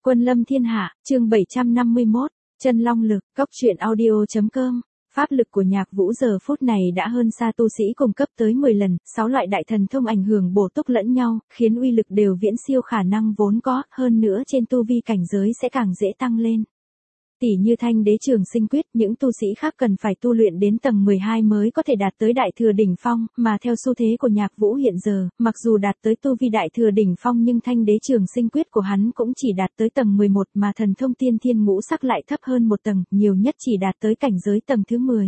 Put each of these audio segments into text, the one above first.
Quân lâm thiên hạ, chương 751, chân long lực, cốc truyện audio.com. Pháp lực của Nhạc Vũ giờ phút này đã hơn xa tu sĩ cùng cấp tới 10 lần, 6 loại đại thần thông ảnh hưởng bổ túc lẫn nhau, khiến uy lực đều viễn siêu khả năng vốn có, hơn nữa trên tu vi cảnh giới sẽ càng dễ tăng lên. Tỷ như Thanh Đế Trường Sinh Quyết, những tu sĩ khác cần phải tu luyện đến tầng 12 mới có thể đạt tới đại thừa đỉnh phong, mà theo xu thế của Nhạc Vũ hiện giờ, mặc dù đạt tới tu vi đại thừa đỉnh phong nhưng Thanh Đế Trường Sinh Quyết của hắn cũng chỉ đạt tới tầng 11 mà thần thông tiên thiên ngũ sắc lại thấp hơn một tầng, nhiều nhất chỉ đạt tới cảnh giới tầng thứ 10.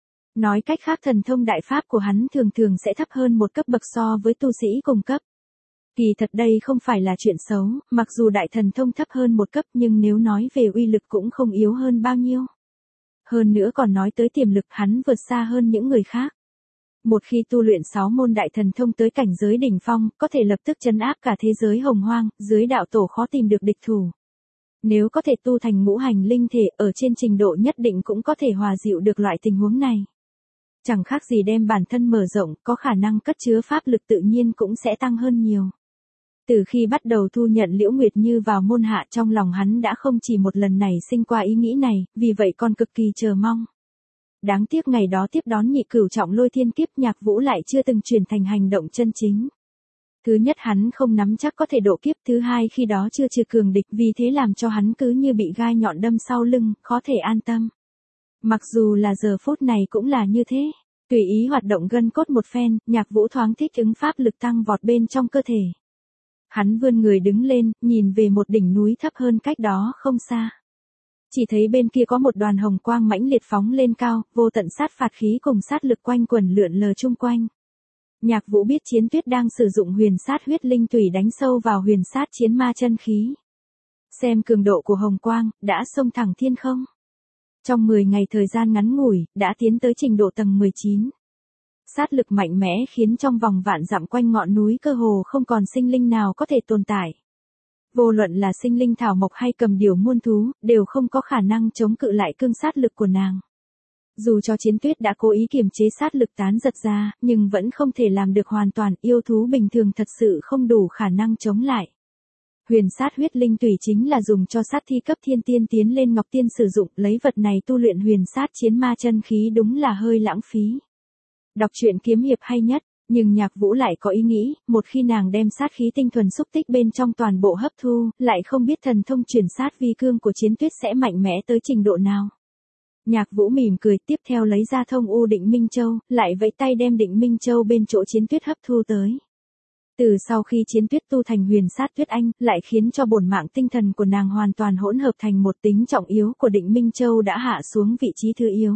Nói cách khác thần thông đại pháp của hắn thường thường sẽ thấp hơn một cấp bậc so với tu sĩ cùng cấp. Kỳ thật đây không phải là chuyện xấu, mặc dù đại thần thông thấp hơn một cấp nhưng nếu nói về uy lực cũng không yếu hơn bao nhiêu. Hơn nữa còn nói tới tiềm lực hắn vượt xa hơn những người khác. Một khi tu luyện 6 môn đại thần thông tới cảnh giới đỉnh phong, có thể lập tức trấn áp cả thế giới hồng hoang, dưới đạo tổ khó tìm được địch thủ. Nếu có thể tu thành ngũ hành linh thể ở trên trình độ nhất định cũng có thể hòa dịu được loại tình huống này. Chẳng khác gì đem bản thân mở rộng, có khả năng cất chứa pháp lực tự nhiên cũng sẽ tăng hơn nhiều. Từ khi bắt đầu thu nhận Liễu Nguyệt Như vào môn hạ trong lòng hắn đã không chỉ một lần này sinh qua ý nghĩ này, vì vậy còn cực kỳ chờ mong. Đáng tiếc ngày đó tiếp đón nhị cửu trọng lôi thiên kiếp Nhạc Vũ lại chưa từng chuyển thành hành động chân chính. Thứ nhất hắn không nắm chắc có thể độ kiếp, thứ hai khi đó chưa trừ cường địch vì thế làm cho hắn cứ như bị gai nhọn đâm sau lưng, khó thể an tâm. Mặc dù là giờ phút này cũng là như thế, tùy ý hoạt động gân cốt một phen, Nhạc Vũ thoáng thích ứng pháp lực tăng vọt bên trong cơ thể. Hắn vươn người đứng lên, nhìn về một đỉnh núi thấp hơn cách đó không xa. Chỉ thấy bên kia có một đoàn hồng quang mãnh liệt phóng lên cao, vô tận sát phạt khí cùng sát lực quanh quẩn lượn lờ chung quanh. Nhạc Vũ biết Chiến Tuyết đang sử dụng huyền sát huyết linh tủy đánh sâu vào huyền sát chiến ma chân khí. Xem cường độ của hồng quang, đã xông thẳng thiên không. Trong 10 ngày thời gian ngắn ngủi, đã tiến tới trình độ tầng 19. Sát lực mạnh mẽ khiến trong vòng vạn dặm quanh ngọn núi cơ hồ không còn sinh linh nào có thể tồn tại. Vô luận là sinh linh thảo mộc hay cầm điểu muôn thú, đều không có khả năng chống cự lại cương sát lực của nàng. Dù cho Chiến Tuyết đã cố ý kiềm chế sát lực tán giật ra, nhưng vẫn không thể làm được hoàn toàn, yêu thú bình thường thật sự không đủ khả năng chống lại. Huyền sát huyết linh tùy chính là dùng cho sát thi cấp thiên tiên tiến lên Ngọc Tiên sử dụng, lấy vật này tu luyện huyền sát chiến ma chân khí đúng là hơi lãng phí. Đọc truyện kiếm hiệp hay nhất, nhưng Nhạc Vũ lại có ý nghĩ, một khi nàng đem sát khí tinh thuần xúc tích bên trong toàn bộ hấp thu, lại không biết thần thông chuyển sát vi cương của Chiến Tuyết sẽ mạnh mẽ tới trình độ nào. Nhạc Vũ mỉm cười, tiếp theo lấy ra thông u Định Minh Châu, lại vẫy tay đem Định Minh Châu bên chỗ Chiến Tuyết hấp thu tới. Từ sau khi Chiến Tuyết tu thành huyền sát Tuyết Anh, lại khiến cho bổn mạng tinh thần của nàng hoàn toàn hỗn hợp thành một tính trọng yếu của Định Minh Châu đã hạ xuống vị trí thứ yếu.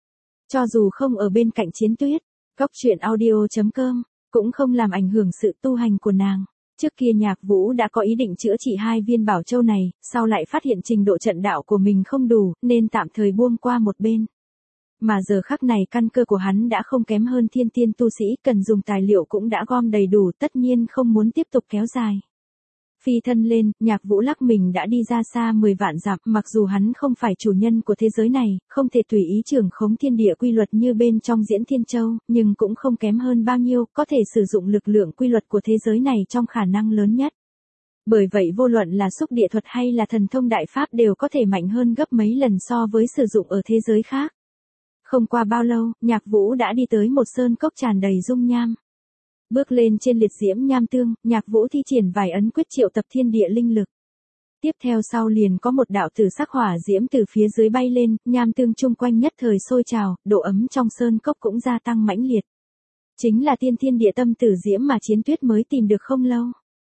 Cho dù không ở bên cạnh Chiến Tuyết, cốc truyện audio.com, cũng không làm ảnh hưởng sự tu hành của nàng. Trước kia Nhạc Vũ đã có ý định chữa trị 2 viên bảo châu này, sau lại phát hiện trình độ trận đạo của mình không đủ, nên tạm thời buông qua một bên. Mà giờ khắc này căn cơ của hắn đã không kém hơn thiên tiên tu sĩ, cần dùng tài liệu cũng đã gom đầy đủ, tất nhiên không muốn tiếp tục kéo dài. Phi thân lên, Nhạc Vũ lắc mình đã đi ra xa 10 vạn dặm, mặc dù hắn không phải chủ nhân của thế giới này, không thể tùy ý trưởng khống thiên địa quy luật như bên trong Diễn Thiên Châu, nhưng cũng không kém hơn bao nhiêu, có thể sử dụng lực lượng quy luật của thế giới này trong khả năng lớn nhất. Bởi vậy vô luận là xúc địa thuật hay là thần thông đại pháp đều có thể mạnh hơn gấp mấy lần so với sử dụng ở thế giới khác. Không qua bao lâu, Nhạc Vũ đã đi tới một sơn cốc tràn đầy dung nham. Bước lên trên liệt diễm nham tương, Nhạc Vũ thi triển vài ấn quyết triệu tập thiên địa linh lực. Tiếp theo sau liền có một đạo tử sắc hỏa diễm từ phía dưới bay lên, nham tương chung quanh nhất thời sôi trào, độ ấm trong sơn cốc cũng gia tăng mãnh liệt. Chính là tiên thiên địa tâm tử diễm mà Chiến Tuyết mới tìm được không lâu.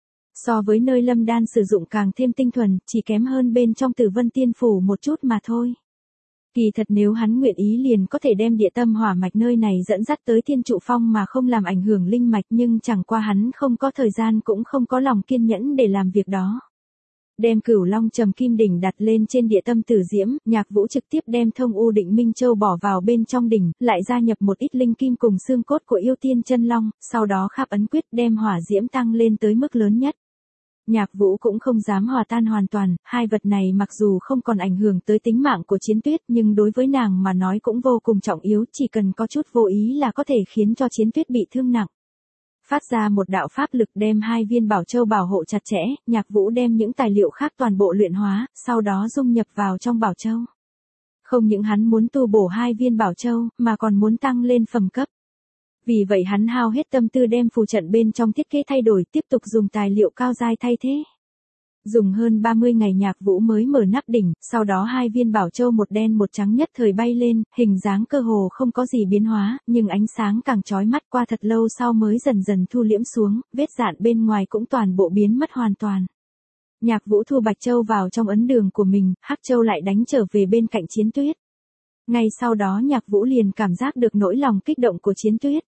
So với nơi Lâm Đan sử dụng càng thêm tinh thuần, chỉ kém hơn bên trong Tử Vân Tiên Phủ một chút mà thôi. Kỳ thật nếu hắn nguyện ý liền có thể đem địa tâm hỏa mạch nơi này dẫn dắt tới Thiên Trụ Phong mà không làm ảnh hưởng linh mạch, nhưng chẳng qua hắn không có thời gian cũng không có lòng kiên nhẫn để làm việc đó. Đem Cửu Long Trầm Kim Đỉnh đặt lên trên địa tâm tử diễm, Nhạc Vũ trực tiếp đem thông u Định Minh Châu bỏ vào bên trong đỉnh, lại gia nhập một ít linh kim cùng xương cốt của yêu tiên chân long, sau đó khắp ấn quyết đem hỏa diễm tăng lên tới mức lớn nhất. Nhạc Vũ cũng không dám hòa tan hoàn toàn, hai vật này mặc dù không còn ảnh hưởng tới tính mạng của Chiến Tuyết nhưng đối với nàng mà nói cũng vô cùng trọng yếu, chỉ cần có chút vô ý là có thể khiến cho Chiến Tuyết bị thương nặng. Phát ra một đạo pháp lực đem 2 viên bảo châu bảo hộ chặt chẽ, Nhạc Vũ đem những tài liệu khác toàn bộ luyện hóa, sau đó dung nhập vào trong bảo châu. Không những hắn muốn tu bổ 2 viên bảo châu, mà còn muốn tăng lên phẩm cấp. Vì vậy hắn hao hết tâm tư đem phù trận bên trong thiết kế thay đổi, tiếp tục dùng tài liệu cao giai thay thế. Dùng hơn 30 ngày Nhạc Vũ mới mở nắp đỉnh, sau đó 2 viên bảo châu một đen một trắng nhất thời bay lên, hình dáng cơ hồ không có gì biến hóa, nhưng ánh sáng càng chói mắt, qua thật lâu sau mới dần dần thu liễm xuống, vết dạn bên ngoài cũng toàn bộ biến mất hoàn toàn. Nhạc Vũ thu bạch châu vào trong ấn đường của mình, hắc châu lại đánh trở về bên cạnh Chiến Tuyết. Ngay sau đó Nhạc Vũ liền cảm giác được nỗi lòng kích động của Chiến Tuyết.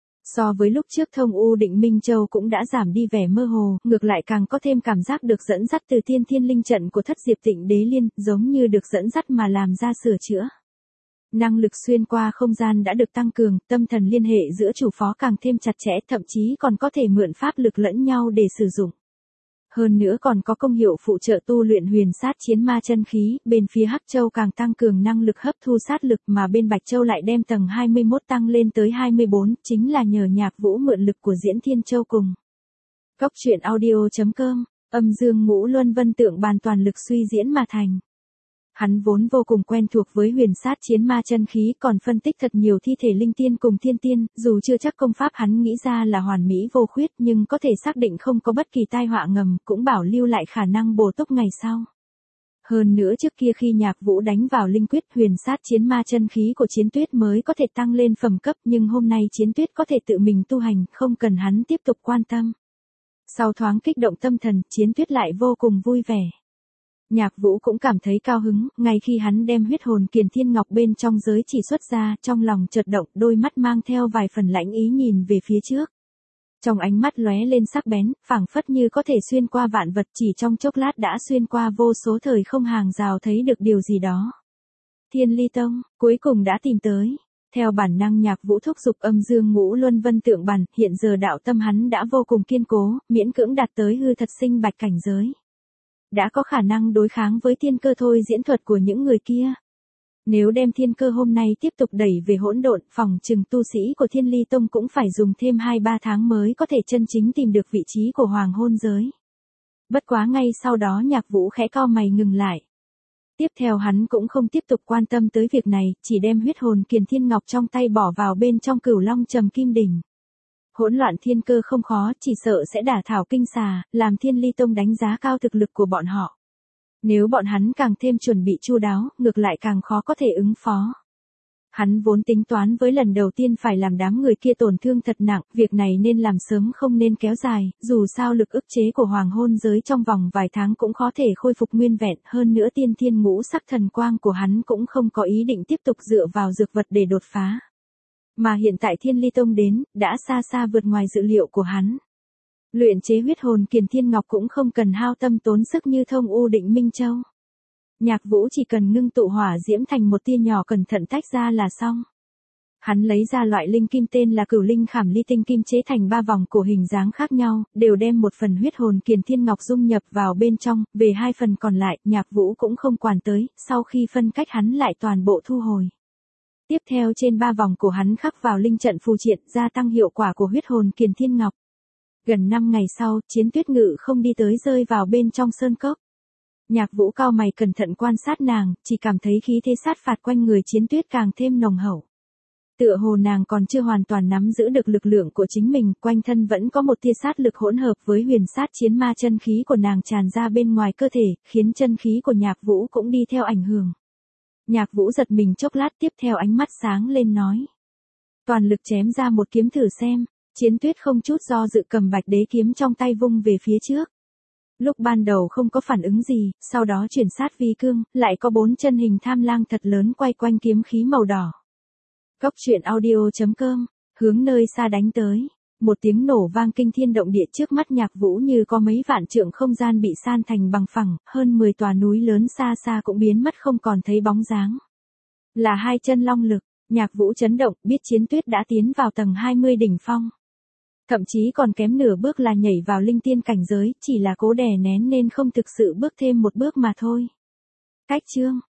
So với lúc trước thông U Định Minh Châu cũng đã giảm đi vẻ mơ hồ, ngược lại càng có thêm cảm giác được dẫn dắt từ thiên linh trận của Thất Diệp Tịnh Đế Liên, giống như được dẫn dắt mà làm ra sửa chữa. Năng lực xuyên qua không gian đã được tăng cường, tâm thần liên hệ giữa chủ phó càng thêm chặt chẽ, thậm chí còn có thể mượn pháp lực lẫn nhau để sử dụng. Hơn nữa còn có công hiệu phụ trợ tu luyện huyền sát chiến ma chân khí, bên phía Hắc Châu càng tăng cường năng lực hấp thu sát lực mà bên Bạch Châu lại đem tầng 21 tăng lên tới 24, chính là nhờ Nhạc Vũ mượn lực của Diễn Thiên Châu cùng. Cốc truyện audio.com, âm dương ngũ luân vân tượng bàn toàn lực suy diễn mà thành. Hắn vốn vô cùng quen thuộc với huyền sát chiến ma chân khí, còn phân tích thật nhiều thi thể linh tiên cùng thiên tiên, dù chưa chắc công pháp hắn nghĩ ra là hoàn mỹ vô khuyết nhưng có thể xác định không có bất kỳ tai họa ngầm, cũng bảo lưu lại khả năng bổ túc ngày sau. Hơn nữa trước kia khi Nhạc Vũ đánh vào linh quyết huyền sát chiến ma chân khí của Chiến Tuyết mới có thể tăng lên phẩm cấp, nhưng hôm nay Chiến Tuyết có thể tự mình tu hành, không cần hắn tiếp tục quan tâm. Sau thoáng kích động tâm thần, Chiến Tuyết lại vô cùng vui vẻ. Nhạc Vũ cũng cảm thấy cao hứng, ngay khi hắn đem huyết hồn kiền thiên ngọc bên trong giới chỉ xuất ra, trong lòng chợt động, đôi mắt mang theo vài phần lãnh ý nhìn về phía trước. Trong ánh mắt lóe lên sắc bén, phảng phất như có thể xuyên qua vạn vật, chỉ trong chốc lát đã xuyên qua vô số thời không hàng rào, thấy được điều gì đó. Thiên Ly Tông, cuối cùng đã tìm tới. Theo bản năng Nhạc Vũ thúc giục âm dương ngũ luân vân tượng bàn, hiện giờ đạo tâm hắn đã vô cùng kiên cố, miễn cưỡng đạt tới hư thật sinh bạch cảnh giới. Đã có khả năng đối kháng với thiên cơ thôi diễn thuật của những người kia. Nếu đem thiên cơ hôm nay tiếp tục đẩy về hỗn độn, phòng trừng tu sĩ của Thiên Ly Tông cũng phải dùng thêm 2-3 tháng mới có thể chân chính tìm được vị trí của hoàng hôn giới. Bất quá ngay sau đó Nhạc Vũ khẽ cau mày ngừng lại. Tiếp theo hắn cũng không tiếp tục quan tâm tới việc này, chỉ đem huyết hồn kiền thiên ngọc trong tay bỏ vào bên trong Cửu Long Trầm Kim Đỉnh. Hỗn loạn thiên cơ không khó, chỉ sợ sẽ đả thảo kinh xà, làm Thiên Ly Tông đánh giá cao thực lực của bọn họ. Nếu bọn hắn càng thêm chuẩn bị chu đáo, ngược lại càng khó có thể ứng phó. Hắn vốn tính toán với lần đầu tiên phải làm đám người kia tổn thương thật nặng, việc này nên làm sớm không nên kéo dài, dù sao lực ức chế của hoàng hôn giới trong vòng vài tháng cũng khó thể khôi phục nguyên vẹn, hơn nữa tiên thiên ngũ sắc thần quang của hắn cũng không có ý định tiếp tục dựa vào dược vật để đột phá. Mà hiện tại Thiên Ly Tông đến, đã xa xa vượt ngoài dự liệu của hắn. Luyện chế huyết hồn kiền thiên ngọc cũng không cần hao tâm tốn sức như thông U Định Minh Châu. Nhạc Vũ chỉ cần ngưng tụ hỏa diễm thành một tia nhỏ cẩn thận tách ra là xong. Hắn lấy ra loại linh kim tên là Cửu Linh Khảm Ly tinh kim chế thành 3 vòng cổ hình dáng khác nhau, đều đem một phần huyết hồn kiền thiên ngọc dung nhập vào bên trong, về 2 phần còn lại, Nhạc Vũ cũng không quản tới, sau khi phân cách hắn lại toàn bộ thu hồi. Tiếp theo trên 3 vòng cổ hắn khắc vào linh trận phù triện, gia tăng hiệu quả của huyết hồn kiền thiên ngọc. Gần 5 ngày sau, Chiến Tuyết Ngự không đi tới rơi vào bên trong sơn cốc. Nhạc Vũ cau mày cẩn thận quan sát nàng, chỉ cảm thấy khí thế sát phạt quanh người Chiến Tuyết càng thêm nồng hậu. Tựa hồ nàng còn chưa hoàn toàn nắm giữ được lực lượng của chính mình, quanh thân vẫn có một tia sát lực hỗn hợp với huyền sát chiến ma chân khí của nàng tràn ra bên ngoài cơ thể, khiến chân khí của Nhạc Vũ cũng đi theo ảnh hưởng. Nhạc Vũ giật mình chốc lát, tiếp theo ánh mắt sáng lên nói. Toàn lực chém ra một kiếm thử xem. Chiến Tuyết không chút do dự cầm bạch đế kiếm trong tay vung về phía trước. Lúc ban đầu không có phản ứng gì, sau đó chuyển sát vi cương, lại có 4 chân hình tham lang thật lớn quay quanh kiếm khí màu đỏ. Cốc truyện audio.com, hướng nơi xa đánh tới. Một tiếng nổ vang kinh thiên động địa, trước mắt Nhạc Vũ như có mấy vạn trượng không gian bị san thành bằng phẳng, hơn 10 tòa núi lớn xa xa cũng biến mất không còn thấy bóng dáng. Là 2 chân long lực, Nhạc Vũ chấn động, biết Chiến Tuyết đã tiến vào tầng 20 đỉnh phong. Thậm chí còn kém nửa bước là nhảy vào linh tiên cảnh giới, chỉ là cố đè nén nên không thực sự bước thêm một bước mà thôi. Cách chương